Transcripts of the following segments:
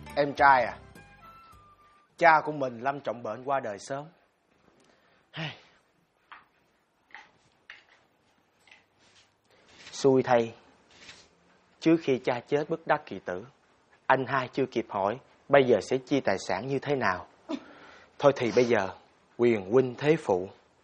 Em trai à, cha của mình lâm trọng bệnh qua đời sớm. Xui thay, trước khi cha chết bất đắc kỳ tử, anh hai chưa kịp hỏi bây giờ sẽ chia tài sản như thế nào. Thôi thì bây giờ quyền huynh thế phụ,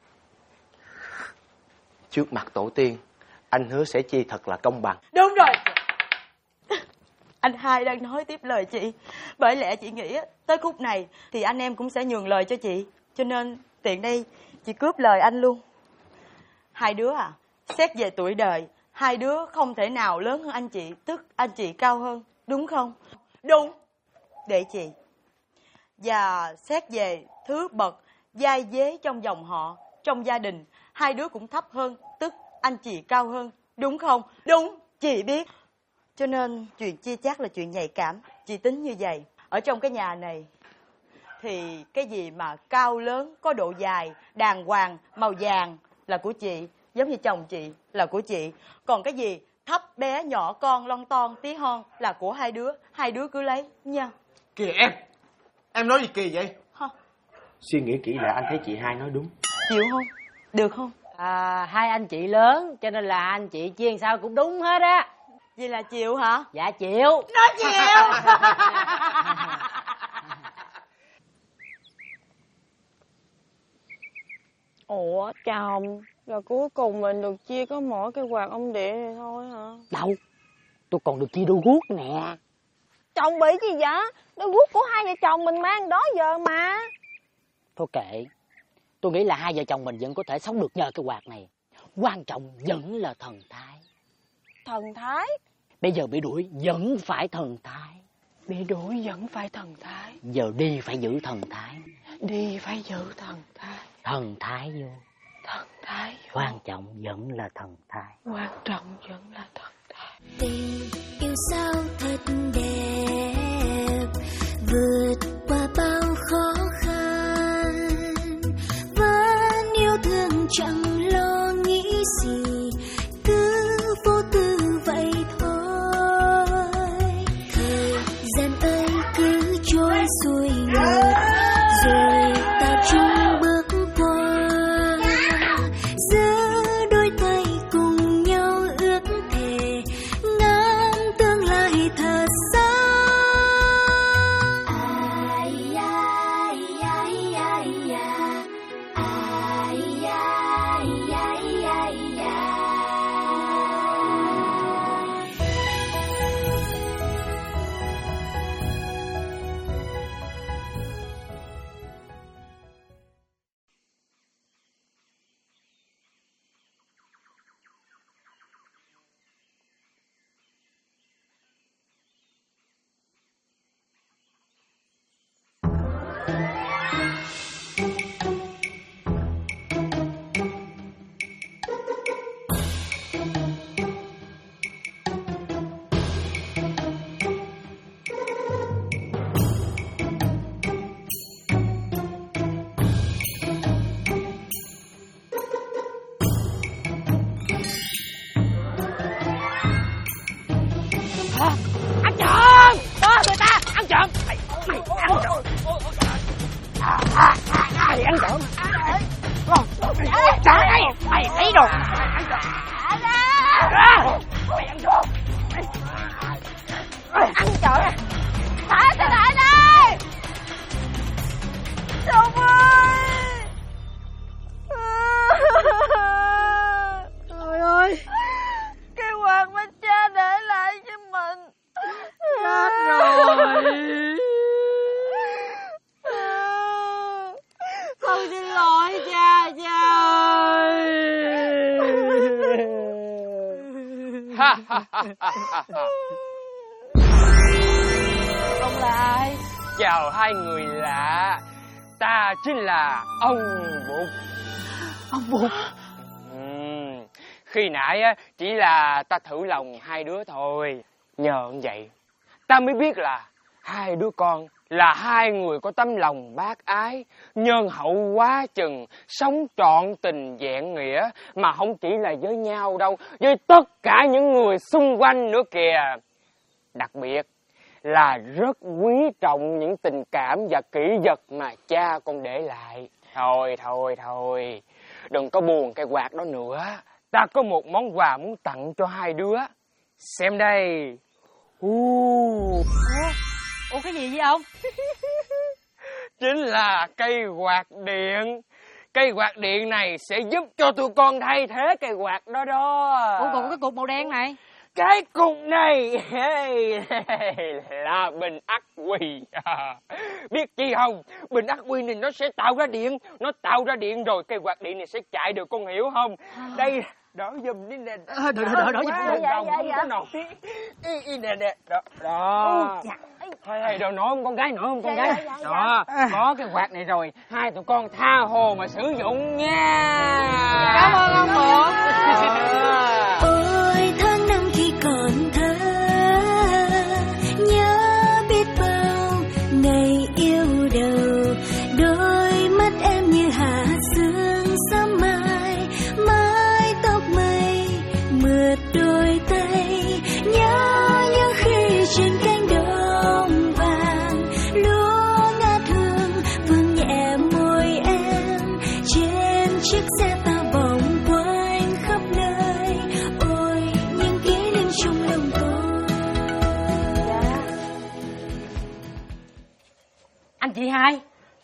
trước mặt tổ tiên, anh hứa sẽ chia thật là công bằng. Đúng rồi. Anh hai đang nói tiếp lời chị. Bởi lẽ chị nghĩ tới khúc này thì anh em cũng sẽ nhường lời cho chị. Cho nên tiện đây chị cướp lời anh luôn. Hai đứa à, xét về tuổi đời, hai đứa không thể nào lớn hơn anh chị, tức anh chị cao hơn, đúng không? Đúng. Để chị. Và xét về thứ bậc giai vế trong dòng họ, trong gia đình, hai đứa cũng thấp hơn, tức anh chị cao hơn, đúng không? Đúng, chị biết. Cho nên chuyện chia chác là chuyện nhạy cảm. Chị tính như vậy. Ở trong cái nhà này thì cái gì mà cao lớn, có độ dài, đàng hoàng, màu vàng là của chị. Giống như chồng chị là của chị. Còn cái gì thấp bé nhỏ con lon ton tí hon là của hai đứa. Hai đứa cứ lấy nha. Kìa em nói gì kỳ vậy? Hả? Suy nghĩ kỹ lại, anh thấy chị hai nói đúng. Chịu không? Được không? Hai anh chị lớn cho nên là anh chị chia sao cũng đúng hết á. Vậy là chịu hả? Dạ chịu. Nó chịu. Ủa chồng, là cuối cùng mình được chia có mỗi cái quạt ông địa này thôi hả? Đâu, tôi còn được chia đôi guốc nè. Chồng bị gì vậy? Đôi guốc của hai vợ chồng mình mang đó giờ mà. Thôi kệ, tôi nghĩ là hai vợ chồng mình vẫn có thể sống được nhờ cái quạt này. Quan trọng vẫn là thần thái. Thần thái? Bây giờ bị đuổi vẫn phải thần thái. Bị đuổi vẫn phải thần thái. Giờ đi phải giữ thần thái. Đi phải giữ thần thái. Thần thái vô. Thần thái vô. Quan trọng vẫn là thần thái. Quan trọng vẫn là thần thái. Tình yêu sao thật đẹp, vượt qua bao khó khăn, vẫn yêu thương chẳng lo nghĩ gì, cứ vô tư vậy thôi. Thời gian ấy cứ trôi xuôi ngược, rồi ta chung bước qua, giữa đôi tay cùng nhau ước thề ngắm tương lai thật xa. Ai ai ai ai ai ai ai ai ai. Ăn trộm! Đó người ta ăn trộm! Mày ăn trộm! Mày ăn trộm! Trả đây! Mày thấy rồi! Mày ăn trộm! Ăn trộm! Thả tôi lại đây! Chồng ơi! Trời ơi! Cái quạt mà cha để lại cho mình chết rồi. Con xin lỗi cha, cha ơi. Ông là ai? Chào hai người lạ, ta chính là ông Bụt. Ông Bụt. Khi nãy chỉ là ta thử lòng hai đứa thôi. Nhờ vậy ta mới biết là hai đứa con là hai người có tấm lòng bác ái, nhân hậu quá chừng, sống trọn tình vẹn nghĩa, mà không chỉ là với nhau đâu, với tất cả những người xung quanh nữa kìa. Đặc biệt là rất quý trọng những tình cảm và kỷ vật mà cha con để lại. Thôi, đừng có buồn cây quạt đó nữa. Ta có một món quà muốn tặng cho hai đứa. Xem đây. Ủa cái gì vậy ông? Chính là cây quạt điện. Cây quạt điện này sẽ giúp cho tụi con thay thế cây quạt đó đó. Ủa còn cái cục màu đen này? Cái cục này là bình ắc quy. Biết chi không? Bình ắc quy này nó sẽ tạo ra điện. Nó tạo ra điện rồi cây quạt điện này sẽ chạy được, con hiểu không? Đây, đỡ giùm đi nè. Đỡ giùm. Không có nổi. Nè. Đó. Thôi đâu nói không con gái, nữa không con gái. Đó, có cái quạt này rồi, hai tụi con tha hồ mà sử dụng nha. Cảm ơn ông Phượng. Ôi tháng năm khi còn thơ, nhớ biết bao ngày yêu đầu, đôi mắt em như hạt sương sớm mai, mái tóc mây mượt đôi tay, nhớ những khi trên cánh đồng vàng lúa ngát hương vương nhẹ môi em trên chiếc xe ta vòng quanh khắp nơi. Ôi những kỷ niệm trong lòng tôi. Anh chị hai.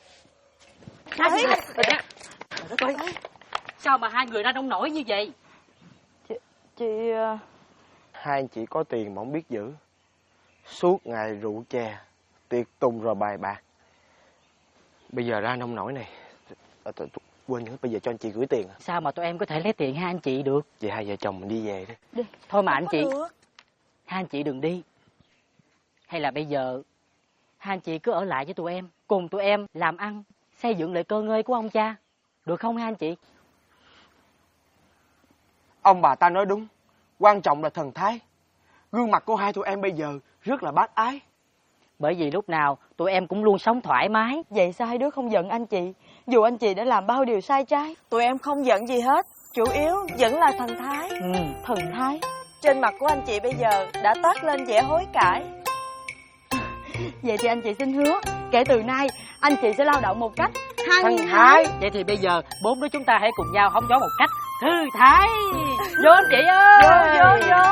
Sao mà hai người ra nông nổi như vậy? Chị... Hai anh chị có tiền mà không biết giữ. Suốt ngày rượu chè, tiệc tùng rồi bài bạc. Bây giờ ra nông nổi này. Quên nữa, bây giờ cho anh chị gửi tiền. Sao mà tụi em có thể lấy tiền hai anh chị được? Vậy hai vợ chồng mình đi về đi. Thôi mà anh chị, hai anh chị đừng đi. Hay là bây giờ hai anh chị cứ ở lại với tụi em, cùng tụi em làm ăn, xây dựng lại cơ ngơi của ông cha. Được không hai anh chị? Ông bà ta nói đúng. Quan trọng là thần thái. Gương mặt của hai tụi em bây giờ rất là bác ái. Bởi vì lúc nào tụi em cũng luôn sống thoải mái. Vậy sao hai đứa không giận anh chị? Dù anh chị đã làm bao điều sai trái. Tụi em không giận gì hết. Chủ yếu vẫn là thần thái. Thần thái. Trên mặt của anh chị bây giờ đã toát lên vẻ hối cải. Vậy thì anh chị xin hứa, kể từ nay anh chị sẽ lao động một cách Thần thái. Vậy thì bây giờ bốn đứa chúng ta hãy cùng nhau hóng gió một cách thư thái. Vô anh chị ơi. Vô.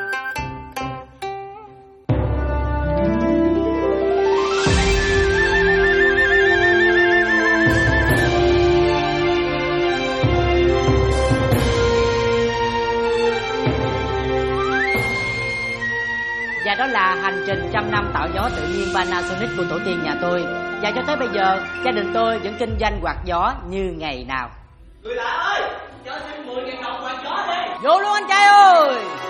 Và đó là hành trình trăm năm tạo gió tự nhiên Panasonic của tổ tiên nhà tôi. Và cho tới bây giờ, gia đình tôi vẫn kinh doanh quạt gió như ngày nào. Người lạ ơi, cho xin 10.000 đồng quạt gió đi. Vô luôn anh trai ơi.